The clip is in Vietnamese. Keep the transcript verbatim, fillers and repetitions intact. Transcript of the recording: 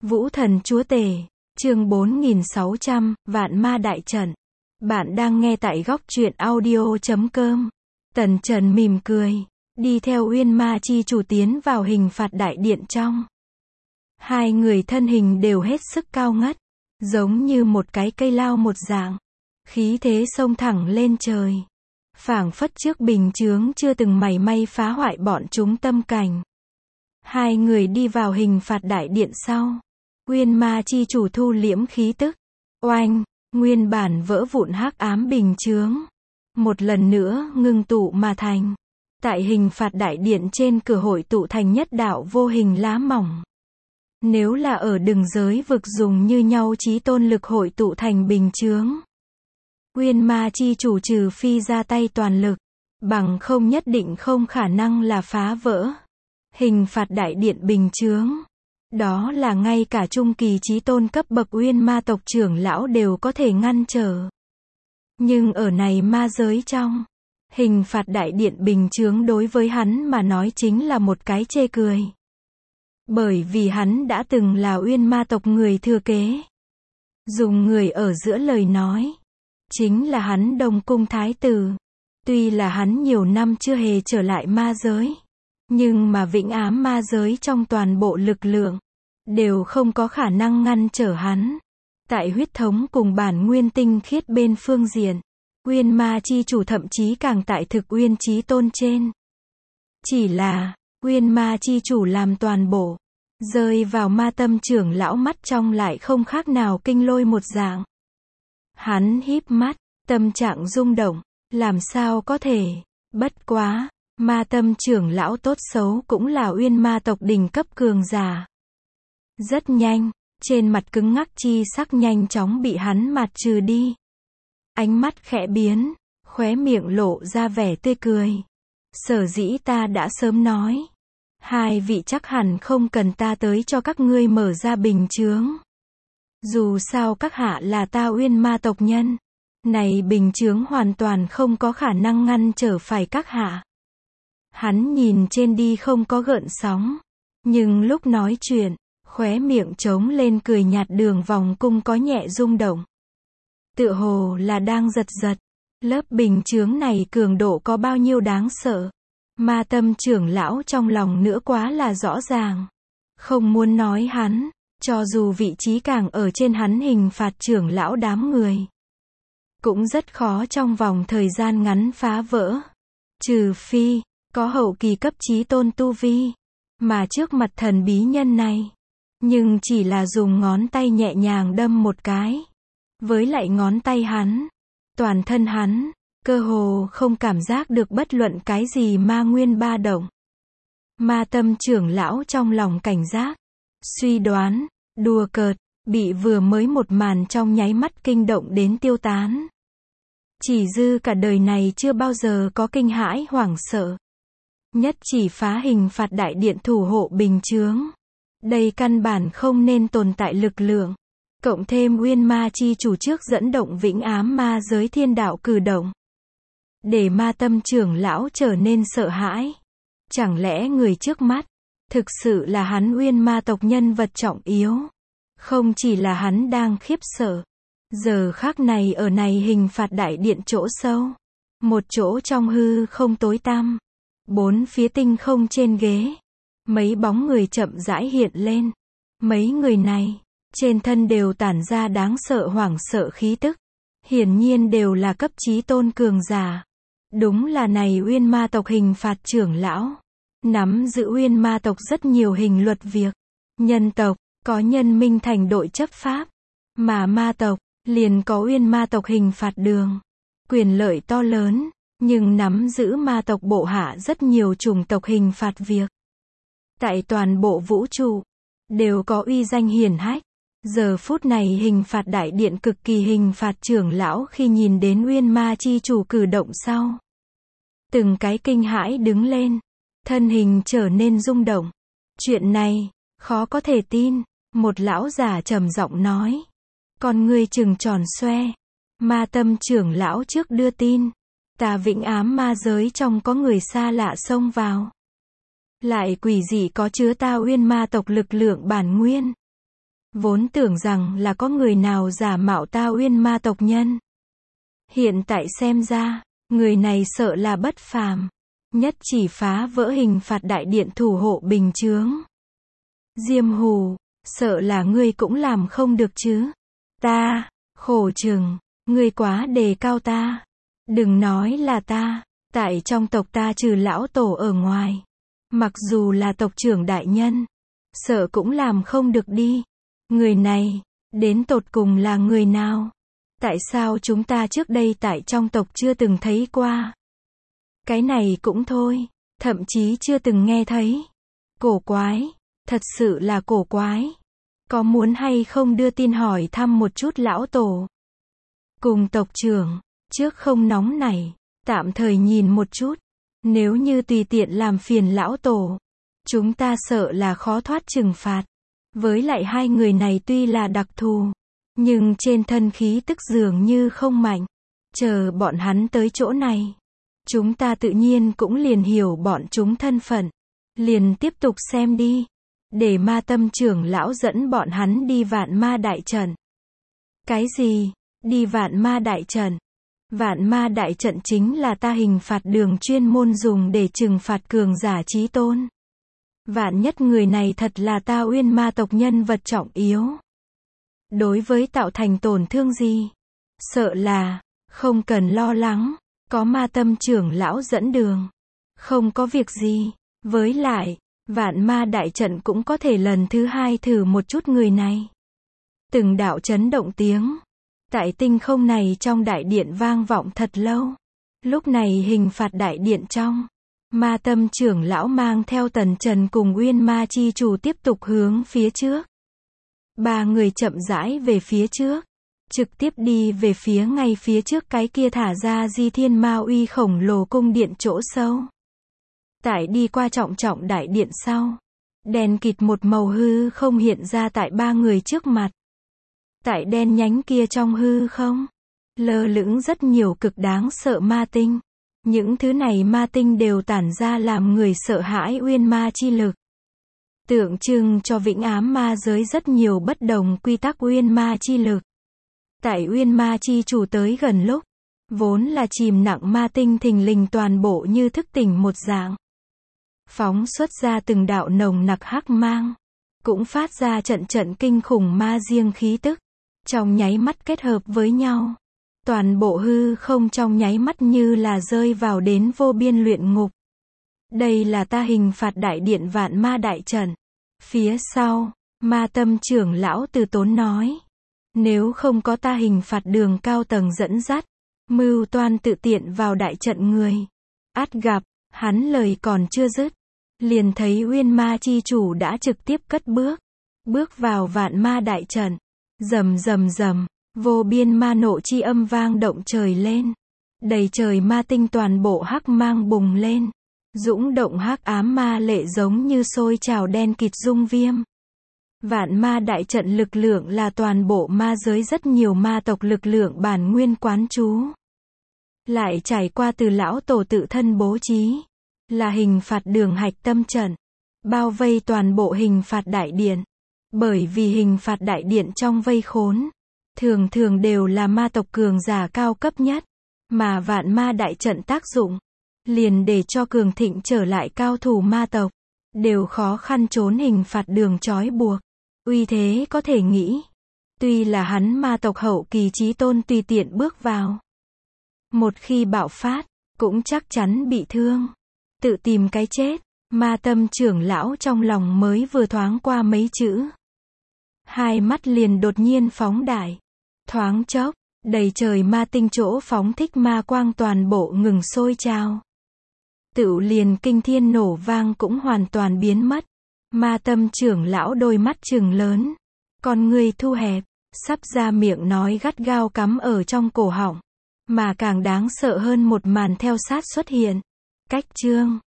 Vũ thần chúa tể, chương bốn nghìn sáu trăm, Vạn ma đại trận. Bạn đang nghe tại góc truyện audio chấm com. Tần Trần mỉm cười, đi theo Uyên Ma chi chủ tiến vào hình phạt đại điện trong. Hai người thân hình đều hết sức cao ngất, giống như một cái cây lao một dạng. Khí thế xông thẳng lên trời. Phảng phất trước bình chướng chưa từng mảy may phá hoại bọn chúng tâm cảnh. Hai người đi vào hình phạt đại điện sau. Uyên Ma chi chủ thu liễm khí tức. Oanh, nguyên bản vỡ vụn hắc ám bình chướng. Một lần nữa ngưng tụ mà thành. Tại hình phạt đại điện trên cửa hội tụ thành nhất đạo vô hình lá mỏng. Nếu là ở đường giới vực dùng như nhau chí tôn lực hội tụ thành bình chướng. Uyên Ma chi chủ trừ phi ra tay toàn lực, bằng không nhất định không khả năng là phá vỡ. Hình phạt đại điện bình chướng. Đó là ngay cả trung kỳ chí tôn cấp bậc Uyên Ma tộc trưởng lão đều có thể ngăn trở. Nhưng ở này ma giới trong, hình phạt đại điện bình chướng đối với hắn mà nói chính là một cái chê cười. Bởi vì hắn đã từng là Uyên Ma tộc người thừa kế. Dùng người ở giữa lời nói, chính là hắn Đông Cung Thái tử. Tuy là hắn nhiều năm chưa hề trở lại ma giới, nhưng mà vĩnh ám ma giới trong toàn bộ lực lượng, đều không có khả năng ngăn trở hắn. Tại huyết thống cùng bản nguyên tinh khiết bên phương diện, Uyên Ma chi chủ thậm chí càng tại thực Uyên chí tôn trên. Chỉ là, Uyên Ma chi chủ làm toàn bộ, rơi vào ma tâm trưởng lão mắt trong lại không khác nào kinh lôi một dạng. Hắn híp mắt, tâm trạng rung động, làm sao có thể, bất quá, ma tâm trưởng lão tốt xấu cũng là Uyên Ma tộc đỉnh cấp cường giả. Rất nhanh, trên mặt cứng ngắc chi sắc nhanh chóng bị hắn mạt trừ đi. Ánh mắt khẽ biến, khóe miệng lộ ra vẻ tươi cười. Sở dĩ ta đã sớm nói, hai vị chắc hẳn không cần ta tới cho các ngươi mở ra bình chướng. Dù sao các hạ là ta Uyên Ma tộc nhân, này bình chướng hoàn toàn không có khả năng ngăn trở phải các hạ. Hắn nhìn trên đi không có gợn sóng, nhưng lúc nói chuyện, khóe miệng trống lên cười nhạt, đường vòng cung có nhẹ rung động. Tựa hồ là đang giật giật. Lớp bình chướng này cường độ có bao nhiêu đáng sợ. Ma tâm trưởng lão trong lòng nữa quá là rõ ràng. Không muốn nói hắn, cho dù vị trí càng ở trên hắn hình phạt trưởng lão đám người, cũng rất khó trong vòng thời gian ngắn phá vỡ. Trừ phi, có hậu kỳ cấp chí tôn tu vi. Mà trước mặt thần bí nhân này, nhưng chỉ là dùng ngón tay nhẹ nhàng đâm một cái. Với lại ngón tay hắn, toàn thân hắn, cơ hồ không cảm giác được bất luận cái gì ma nguyên ba động. Ma tâm trưởng lão trong lòng cảnh giác, suy đoán, đùa cợt, bị vừa mới một màn trong nháy mắt kinh động đến tiêu tán. Chỉ dư cả đời này chưa bao giờ có kinh hãi hoảng sợ. Nhất chỉ phá hình phạt đại điện thủ hộ bình chướng. Đây căn bản không nên tồn tại lực lượng. Cộng thêm Uyên Ma chi chủ trước dẫn động vĩnh ám ma giới thiên đạo cử động. Để ma tâm trưởng lão trở nên sợ hãi. Chẳng lẽ người trước mắt, thực sự là hắn Uyên Ma tộc nhân vật trọng yếu. Không chỉ là hắn đang khiếp sợ. Giờ khắc này ở này hình phạt đại điện chỗ sâu. Một chỗ trong hư không tối tăm. Bốn phía tinh không trên ghế. Mấy bóng người chậm rãi hiện lên. Mấy người này, trên thân đều tản ra đáng sợ hoảng sợ khí tức. Hiển nhiên đều là cấp chí tôn cường giả. Đúng là này Uyên Ma tộc hình phạt trưởng lão. Nắm giữ Uyên Ma tộc rất nhiều hình luật việc. Nhân tộc, có nhân minh thành đội chấp pháp. Mà ma tộc, liền có Uyên Ma tộc hình phạt đường. Quyền lợi to lớn, nhưng nắm giữ ma tộc bộ hạ rất nhiều chủng tộc hình phạt việc. Tại toàn bộ vũ trụ, đều có uy danh hiển hách. Giờ phút này hình phạt đại điện cực kỳ hình phạt trưởng lão khi nhìn đến Uyên Ma chi chủ cử động sau. Từng cái kinh hãi đứng lên, thân hình trở nên rung động. Chuyện này, khó có thể tin, một lão già trầm giọng nói. Con ngươi trừng tròn xoe, ma tâm trưởng lão trước đưa tin. Ta vĩnh ám ma giới trong có người xa lạ xông vào. Lại quỷ dị có chứa ta Uyên Ma tộc lực lượng bản nguyên. Vốn tưởng rằng là có người nào giả mạo ta Uyên Ma tộc nhân. Hiện tại xem ra, người này sợ là bất phàm. Nhất chỉ phá vỡ hình phạt đại điện thủ hộ bình chướng. Diêm Hù, sợ là ngươi cũng làm không được chứ. Ta, khổ chừng, ngươi quá đề cao ta. Đừng nói là ta, tại trong tộc ta trừ lão tổ ở ngoài. Mặc dù là tộc trưởng đại nhân, sợ cũng làm không được đi. Người này, đến tột cùng là người nào? Tại sao chúng ta trước đây tại trong tộc chưa từng thấy qua? Cái này cũng thôi, thậm chí chưa từng nghe thấy. Cổ quái, thật sự là cổ quái. Có muốn hay không đưa tin hỏi thăm một chút lão tổ? Cùng tộc trưởng, trước không nóng này, tạm thời nhìn một chút. Nếu như tùy tiện làm phiền lão tổ, chúng ta sợ là khó thoát trừng phạt. Với lại hai người này tuy là đặc thù, nhưng trên thân khí tức dường như không mạnh. Chờ bọn hắn tới chỗ này, chúng ta tự nhiên cũng liền hiểu bọn chúng thân phận. Liền tiếp tục xem đi. Để Ma Tâm trưởng lão dẫn bọn hắn đi Vạn Ma đại trận. Cái gì? Đi Vạn Ma đại trận? Vạn Ma đại trận chính là ta hình phạt đường chuyên môn dùng để trừng phạt cường giả chí tôn. Vạn nhất người này thật là ta Uyên Ma tộc nhân vật trọng yếu. Đối với tạo thành tổn thương gì? Sợ là, không cần lo lắng, có Ma Tâm trưởng lão dẫn đường. Không có việc gì, với lại, Vạn Ma đại trận cũng có thể lần thứ hai thử một chút người này. Từng đạo chấn động tiếng. Tại tinh không này trong đại điện vang vọng thật lâu. Lúc này hình phạt đại điện trong. Ma Tâm trưởng lão mang theo Tần Trần cùng Uyên Ma chi chủ tiếp tục hướng phía trước. Ba người chậm rãi về phía trước. Trực tiếp đi về phía ngay phía trước cái kia thả ra Di Thiên Ma Uy khổng lồ cung điện chỗ sâu. Tại đi qua trọng trọng đại điện sau. Đèn kịt một màu hư không hiện ra tại ba người trước mặt. Tại đen nhánh kia trong hư không, lơ lửng rất nhiều cực đáng sợ ma tinh. Những thứ này ma tinh đều tản ra làm người sợ hãi uyên ma chi lực. Tượng trưng cho vĩnh ám ma giới rất nhiều bất đồng quy tắc uyên ma chi lực. Tại uyên ma chi chủ tới gần lúc, vốn là chìm nặng ma tinh thình lình toàn bộ như thức tỉnh một dạng. Phóng xuất ra từng đạo nồng nặc hắc mang. Cũng phát ra trận trận kinh khủng ma riêng khí tức. Trong nháy mắt kết hợp với nhau. Toàn bộ hư không trong nháy mắt như là rơi vào đến vô biên luyện ngục. Đây là ta hình phạt đại điện Vạn Ma đại trận. Phía sau, Ma Tâm trưởng lão từ tốn nói. Nếu không có ta hình phạt đường cao tầng dẫn dắt, mưu toan tự tiện vào đại trận người. Ắt gặp, hắn lời còn chưa dứt. Liền thấy Uyên Ma chi chủ đã trực tiếp cất bước. Bước vào Vạn Ma đại trận. Rầm rầm rầm, vô biên ma nộ chi âm vang động trời lên. Đầy trời ma tinh toàn bộ hắc mang bùng lên. Dũng động hắc ám ma lệ giống như sôi trào đen kịt dung viêm. Vạn Ma đại trận lực lượng là toàn bộ ma giới rất nhiều ma tộc lực lượng bản nguyên quán trú. Lại trải qua từ lão tổ tự thân bố trí. Là hình phạt đường hạch tâm trận. Bao vây toàn bộ hình phạt đại điện. Bởi vì hình phạt đại điện trong vây khốn, thường thường đều là ma tộc cường giả cao cấp nhất, mà Vạn Ma đại trận tác dụng, liền để cho cường thịnh trở lại cao thủ ma tộc, đều khó khăn trốn hình phạt đường trói buộc. Uy thế có thể nghĩ, tuy là hắn ma tộc hậu kỳ chí tôn tùy tiện bước vào. Một khi bạo phát, cũng chắc chắn bị thương, tự tìm cái chết. Ma Tâm trưởng lão trong lòng mới vừa thoáng qua mấy chữ. Hai mắt liền đột nhiên phóng đại. Thoáng chốc, đầy trời ma tinh chỗ phóng thích ma quang toàn bộ ngừng sôi trào. Tựu liền kinh thiên nổ vang cũng hoàn toàn biến mất. Ma Tâm trưởng lão đôi mắt trừng lớn. Con người thu hẹp, sắp ra miệng nói gắt gao cắm ở trong cổ họng. Mà càng đáng sợ hơn một màn theo sát xuất hiện. Cách chương.